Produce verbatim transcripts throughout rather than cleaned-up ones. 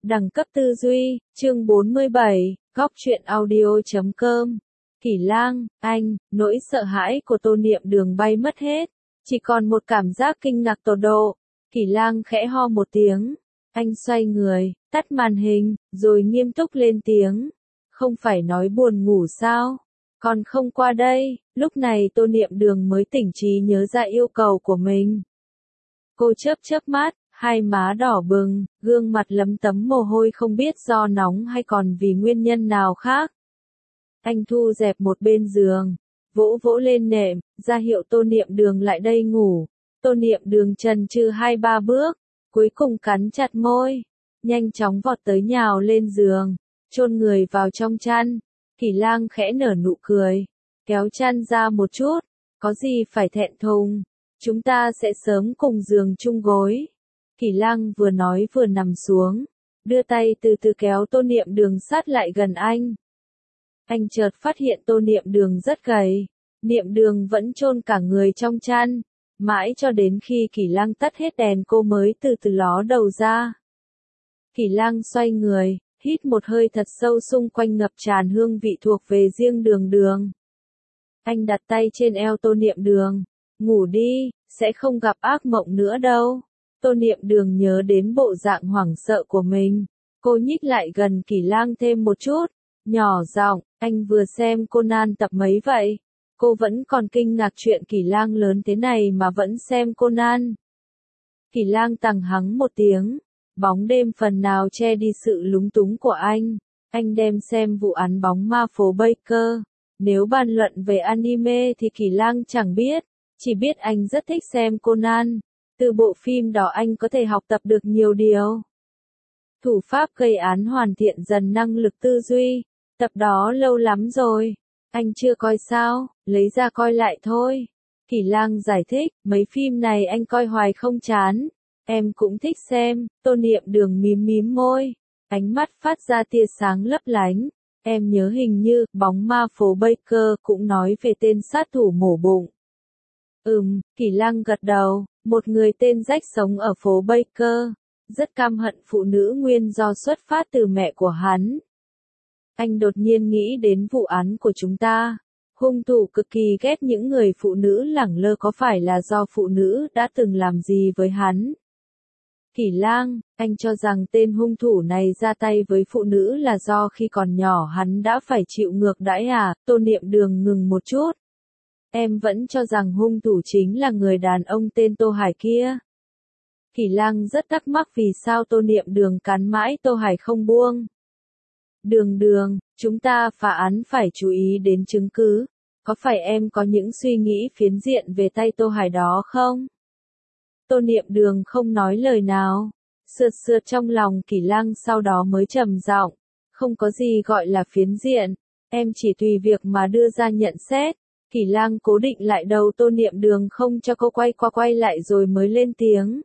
Đẳng cấp tư duy, chương bốn mươi bảy, góc truyện audio chấm com. Kỷ Lang, anh, nỗi sợ hãi của Tô Niệm Đường bay mất hết, chỉ còn một cảm giác kinh ngạc tột độ. Kỷ Lang khẽ ho một tiếng, anh xoay người, tắt màn hình, rồi nghiêm túc lên tiếng. Không phải nói buồn ngủ sao? Còn không qua đây. Lúc này Tô Niệm Đường mới tỉnh trí nhớ ra yêu cầu của mình. Cô chớp chớp mắt, hai má đỏ bừng, gương mặt lấm tấm mồ hôi không biết do nóng hay còn vì nguyên nhân nào khác. Anh thu dẹp một bên giường, vỗ vỗ lên nệm, ra hiệu Tô Niệm Đường lại đây ngủ. Tô Niệm Đường chần chừ hai ba bước, cuối cùng cắn chặt môi, nhanh chóng vọt tới nhào lên giường, chôn người vào trong chăn. Kỷ Lang khẽ nở nụ cười, kéo chăn ra một chút, có gì phải thẹn thùng, chúng ta sẽ sớm cùng giường chung gối. Kỷ Lang vừa nói vừa nằm xuống, đưa tay từ từ kéo Tô Niệm Đường sát lại gần anh. Anh chợt phát hiện Tô Niệm Đường rất gầy, Niệm Đường vẫn chôn cả người trong chăn, mãi cho đến khi Kỷ Lang tắt hết đèn cô mới từ từ ló đầu ra. Kỷ Lang xoay người, hít một hơi thật sâu, xung quanh ngập tràn hương vị thuộc về riêng Đường Đường. Anh đặt tay trên eo Tô Niệm Đường, ngủ đi, sẽ không gặp ác mộng nữa đâu. Tô Niệm Đường nhớ đến bộ dạng hoảng sợ của mình, cô nhích lại gần Kỷ Lang thêm một chút, nhỏ giọng, anh vừa xem Conan tập mấy vậy? Cô vẫn còn kinh ngạc chuyện Kỷ Lang lớn thế này mà vẫn xem Conan. Kỷ Lang tằng hắng một tiếng, bóng đêm phần nào che đi sự lúng túng của anh. Anh đem xem vụ án bóng ma phố Baker. Nếu bàn luận về anime thì Kỷ Lang chẳng biết, chỉ biết anh rất thích xem Conan. Từ bộ phim đó anh có thể học tập được nhiều điều. Thủ pháp gây án hoàn thiện dần năng lực tư duy. Tập đó lâu lắm rồi. Anh chưa coi sao, lấy ra coi lại thôi. Kỷ Lang giải thích, mấy phim này anh coi hoài không chán. Em cũng thích xem. Tô Niệm Đường mím mím môi, ánh mắt phát ra tia sáng lấp lánh. Em nhớ hình như, bóng ma phố Baker cũng nói về tên sát thủ mổ bụng. Ừm, Kỷ Lang gật đầu, một người tên Jack sống ở phố Baker, rất căm hận phụ nữ nguyên do xuất phát từ mẹ của hắn. Anh đột nhiên nghĩ đến vụ án của chúng ta. Hung thủ cực kỳ ghét những người phụ nữ lẳng lơ, có phải là do phụ nữ đã từng làm gì với hắn? Kỷ Lang, anh cho rằng tên hung thủ này ra tay với phụ nữ là do khi còn nhỏ hắn đã phải chịu ngược đãi à? Tô Niệm Đường ngừng một chút. Em vẫn cho rằng hung thủ chính là người đàn ông tên Tô Hải kia. Kỷ Lang rất thắc mắc vì sao Tô Niệm Đường cắn mãi Tô Hải không buông. Đường Đường, chúng ta phá án phải chú ý đến chứng cứ. Có phải em có những suy nghĩ phiến diện về tay Tô Hải đó không? Tô Niệm Đường không nói lời nào, sượt sượt trong lòng Kỷ Lang, sau đó mới trầm giọng, không có gì gọi là phiến diện, em chỉ tùy việc mà đưa ra nhận xét. Kỷ Lang cố định lại đầu Tô Niệm Đường không cho cô quay qua quay lại rồi mới lên tiếng.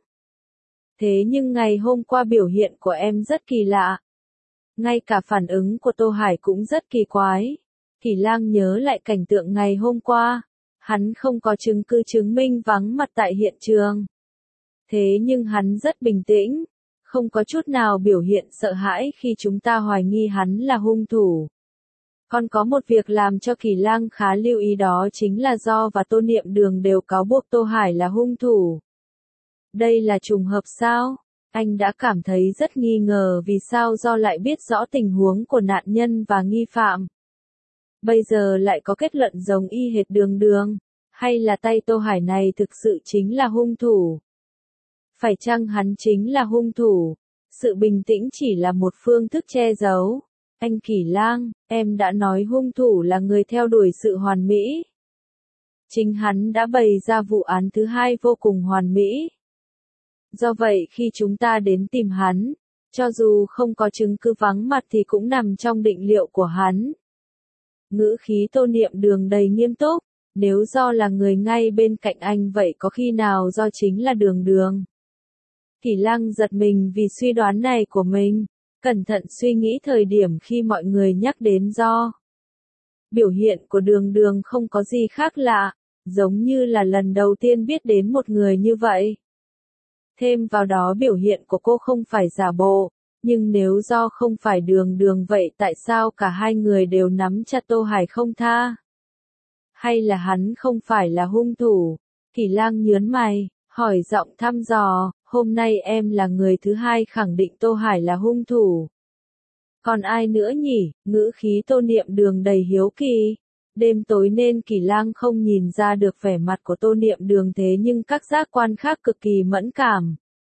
Thế nhưng ngày hôm qua biểu hiện của em rất kỳ lạ. Ngay cả phản ứng của Tô Hải cũng rất kỳ quái. Kỷ Lang nhớ lại cảnh tượng ngày hôm qua. Hắn không có chứng cứ chứng minh vắng mặt tại hiện trường. Thế nhưng hắn rất bình tĩnh, không có chút nào biểu hiện sợ hãi khi chúng ta hoài nghi hắn là hung thủ. Còn có một việc làm cho Kỷ Lang khá lưu ý, đó chính là Do và Tô Niệm Đường đều cáo buộc Tô Hải là hung thủ. Đây là trùng hợp sao? Anh đã cảm thấy rất nghi ngờ vì sao Do lại biết rõ tình huống của nạn nhân và nghi phạm. Bây giờ lại có kết luận giống y hệt Đường Đường, hay là tay Tô Hải này thực sự chính là hung thủ? Phải chăng hắn chính là hung thủ? Sự bình tĩnh chỉ là một phương thức che giấu. Anh Kỷ Lang, em đã nói hung thủ là người theo đuổi sự hoàn mỹ. Chính hắn đã bày ra vụ án thứ hai vô cùng hoàn mỹ. Do vậy khi chúng ta đến tìm hắn, cho dù không có chứng cứ vắng mặt thì cũng nằm trong định liệu của hắn. Ngữ khí Tô Niệm Đường đầy nghiêm túc, nếu Do là người ngay bên cạnh anh vậy có khi nào Do chính là Đường Đường? Kỷ Lang giật mình vì suy đoán này của mình, cẩn thận suy nghĩ thời điểm khi mọi người nhắc đến Do. Biểu hiện của Đường Đường không có gì khác lạ, giống như là lần đầu tiên biết đến một người như vậy. Thêm vào đó biểu hiện của cô không phải giả bộ, Nhưng nếu do không phải đường đường vậy tại sao cả hai người đều nắm chặt Tô Hải không tha? Hay là hắn không phải là hung thủ? Kỷ Lang nhớn mày, hỏi giọng thăm dò, hôm nay em là người thứ hai khẳng định Tô Hải là hung thủ. Còn ai nữa nhỉ? Ngữ khí Tô Niệm Đường đầy hiếu kỳ. Đêm tối nên Kỷ Lang không nhìn ra được vẻ mặt của Tô Niệm Đường thế nhưng các giác quan khác cực kỳ mẫn cảm.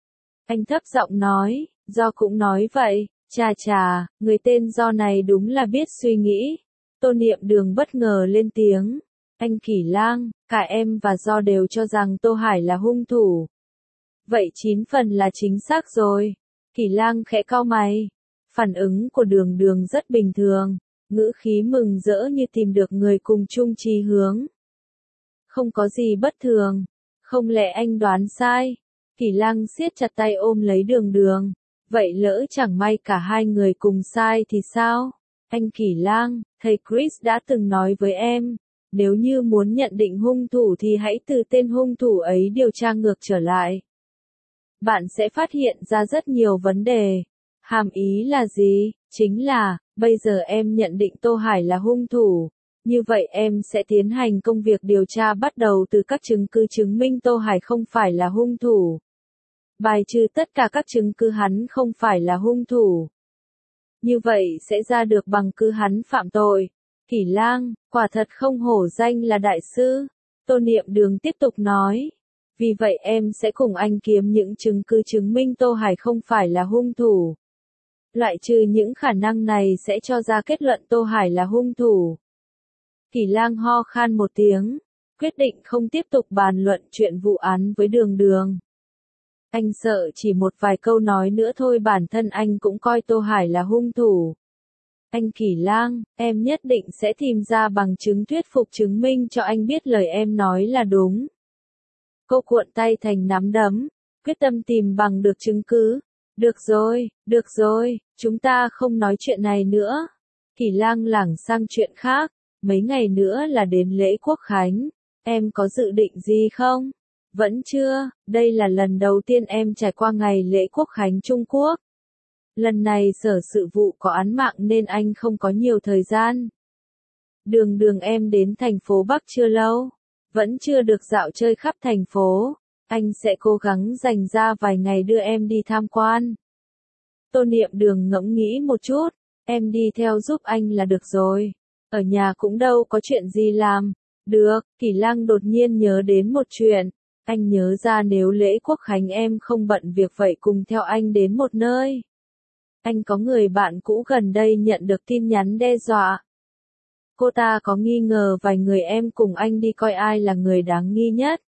Anh thấp giọng nói, Do cũng nói vậy, chà chà, người tên Do này đúng là biết suy nghĩ. Tô Niệm Đường bất ngờ lên tiếng, anh Kỷ Lang, cả em và Do đều cho rằng Tô Hải là hung thủ. Vậy chín phần là chính xác rồi. Kỷ Lang khẽ cau mày. Phản ứng của Đường Đường rất bình thường, ngữ khí mừng rỡ như tìm được người cùng chung chí hướng. Không có gì bất thường, không lẽ anh đoán sai? Kỷ Lang siết chặt tay ôm lấy Đường Đường. Vậy lỡ chẳng may cả hai người cùng sai thì sao? Anh Kỷ Lang, thầy Chris đã từng nói với em, nếu như muốn nhận định hung thủ thì hãy từ tên hung thủ ấy điều tra ngược trở lại. Bạn sẽ phát hiện ra rất nhiều vấn đề. Hàm ý là gì? Chính là, bây giờ em nhận định Tô Hải là hung thủ. Như vậy em sẽ tiến hành công việc điều tra bắt đầu từ các chứng cứ chứng minh Tô Hải không phải là hung thủ. Bài trừ tất cả các chứng cứ hắn không phải là hung thủ. Như vậy sẽ ra được bằng cứ hắn phạm tội. Kỷ Lang, quả thật không hổ danh là đại sư. Tô Niệm Đường tiếp tục nói. Vì vậy em sẽ cùng anh kiếm những chứng cứ chứng minh Tô Hải không phải là hung thủ. Loại trừ những khả năng này sẽ cho ra kết luận Tô Hải là hung thủ. Kỷ Lang ho khan một tiếng, quyết định không tiếp tục bàn luận chuyện vụ án với Đường Đường. Anh sợ chỉ một vài câu nói nữa thôi bản thân anh cũng coi Tô Hải là hung thủ. Anh Kỷ Lang, em nhất định sẽ tìm ra bằng chứng thuyết phục chứng minh cho anh biết lời em nói là đúng. Cô cuộn tay thành nắm đấm, quyết tâm tìm bằng được chứng cứ. Được rồi, được rồi, chúng ta không nói chuyện này nữa. Kỷ Lang lảng sang chuyện khác, mấy ngày nữa là đến lễ Quốc Khánh, em có dự định gì không? Vẫn chưa, đây là lần đầu tiên em trải qua ngày lễ Quốc Khánh Trung Quốc. Lần này sở sự vụ có án mạng nên anh không có nhiều thời gian. Đường Đường em đến thành phố Bắc chưa lâu, vẫn chưa được dạo chơi khắp thành phố. Anh sẽ cố gắng dành ra vài ngày đưa em đi tham quan. Tô Niệm Đường ngẫm nghĩ một chút, em đi theo giúp anh là được rồi. Ở nhà cũng đâu có chuyện gì làm. Được, Kỷ Lang đột nhiên nhớ đến một chuyện. Anh nhớ ra nếu lễ Quốc Khánh em không bận việc vậy cùng theo anh đến một nơi. Anh có người bạn cũ gần đây nhận được tin nhắn đe dọa. Cô ta có nghi ngờ vài người em cùng anh đi coi ai là người đáng nghi nhất.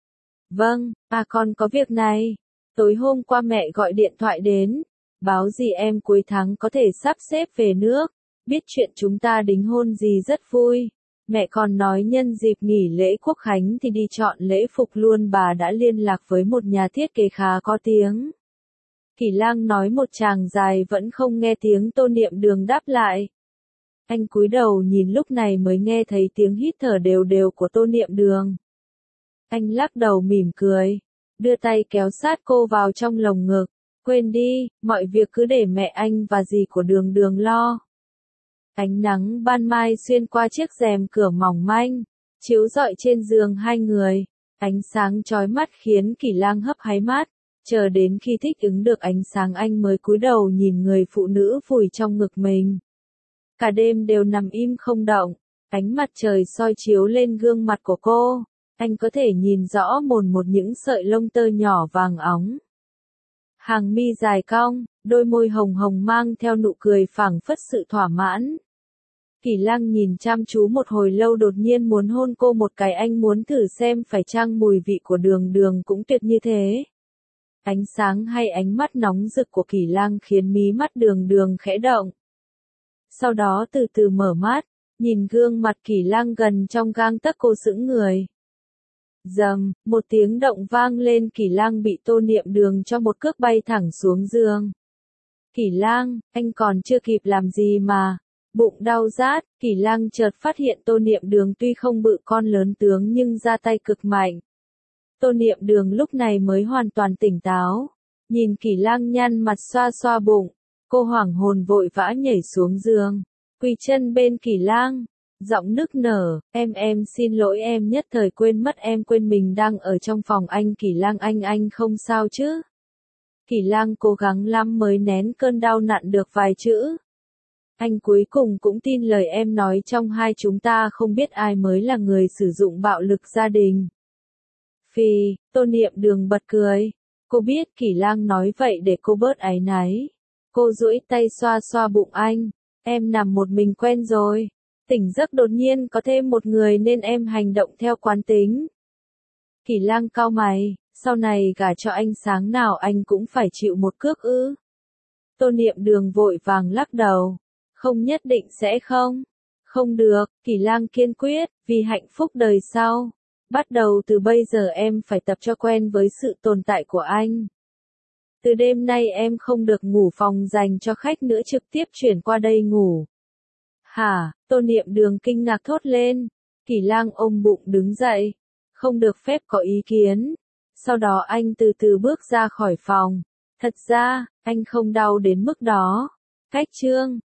Vâng, à còn có việc này. Tối hôm qua mẹ gọi điện thoại đến, báo gì em cuối tháng có thể sắp xếp về nước, biết chuyện chúng ta đính hôn gì rất vui. Mẹ còn nói nhân dịp nghỉ lễ Quốc Khánh thì đi chọn lễ phục luôn. Bà đã liên lạc với một nhà thiết kế khá có tiếng. Kỷ Lang nói một tràng dài vẫn không nghe tiếng Tô Niệm Đường đáp lại. Anh cúi đầu nhìn lúc này mới nghe thấy tiếng hít thở đều đều của Tô Niệm Đường. Anh lắc đầu mỉm cười, đưa tay kéo sát cô vào trong lồng ngực. Quên đi, mọi việc cứ để mẹ anh và dì của Đường Đường lo. Ánh nắng ban mai xuyên qua chiếc rèm cửa mỏng manh, chiếu rọi trên giường hai người. Ánh sáng chói mắt khiến Kỷ Lang hấp háy mắt, chờ đến khi thích ứng được ánh sáng anh mới cúi đầu nhìn người phụ nữ vùi trong ngực mình. Cả đêm đều nằm im không động, ánh mặt trời soi chiếu lên gương mặt của cô. Anh có thể nhìn rõ mồn một những sợi lông tơ nhỏ vàng óng. Hàng mi dài cong, đôi môi hồng hồng mang theo nụ cười phảng phất sự thỏa mãn. Kỷ Lang nhìn chăm chú một hồi lâu đột nhiên muốn hôn cô một cái. Anh muốn thử xem phải chăng mùi vị của Đường Đường cũng tuyệt như thế. Ánh sáng hay ánh mắt nóng rực của Kỷ Lang khiến mí mắt Đường Đường khẽ động. Sau đó từ từ mở mắt, nhìn gương mặt Kỷ Lang gần trong gang tấc cô sững người. Rầm, một tiếng động vang lên. Kỷ Lang bị Tô Niệm Đường cho một cước bay thẳng xuống giường. Kỷ Lang, anh còn chưa kịp làm gì mà. Bụng đau rát, Kỷ Lang chợt phát hiện Tô Niệm Đường tuy không bự con lớn tướng nhưng ra tay cực mạnh. Tô Niệm Đường lúc này mới hoàn toàn tỉnh táo. Nhìn Kỷ Lang nhăn mặt xoa xoa bụng, Cô hoảng hồn vội vã nhảy xuống giường, quỳ chân bên Kỳ Lang, giọng nức nở, em em xin lỗi em nhất thời quên mất em quên mình đang ở trong phòng anh Kỳ Lang anh anh không sao chứ. Kỳ Lang cố gắng lắm mới nén cơn đau nặn được vài chữ. Anh cuối cùng cũng tin lời em nói trong hai chúng ta không biết ai mới là người sử dụng bạo lực gia đình. Phì, Tô Niệm Đường bật cười. Cô biết Kỳ Lang nói vậy để cô bớt áy náy. Cô duỗi tay xoa xoa bụng anh. Em nằm một mình quen rồi. Tỉnh giấc đột nhiên có thêm một người nên em hành động theo quán tính. Kỳ Lang cau mày, sau này gả cho anh sáng nào anh cũng phải chịu một cước ư. Tô Niệm Đường vội vàng lắc đầu. Không nhất định sẽ không. Không được, Kỳ Lang kiên quyết, vì hạnh phúc đời sau. Bắt đầu từ bây giờ em phải tập cho quen với sự tồn tại của anh. Từ đêm nay em không được ngủ phòng dành cho khách nữa trực tiếp chuyển qua đây ngủ. Hả, Tô Niệm Đường kinh ngạc thốt lên. Kỳ Lang ôm bụng đứng dậy. Không được phép có ý kiến. Sau đó anh từ từ bước ra khỏi phòng. Thật ra, anh không đau đến mức đó. Cách chương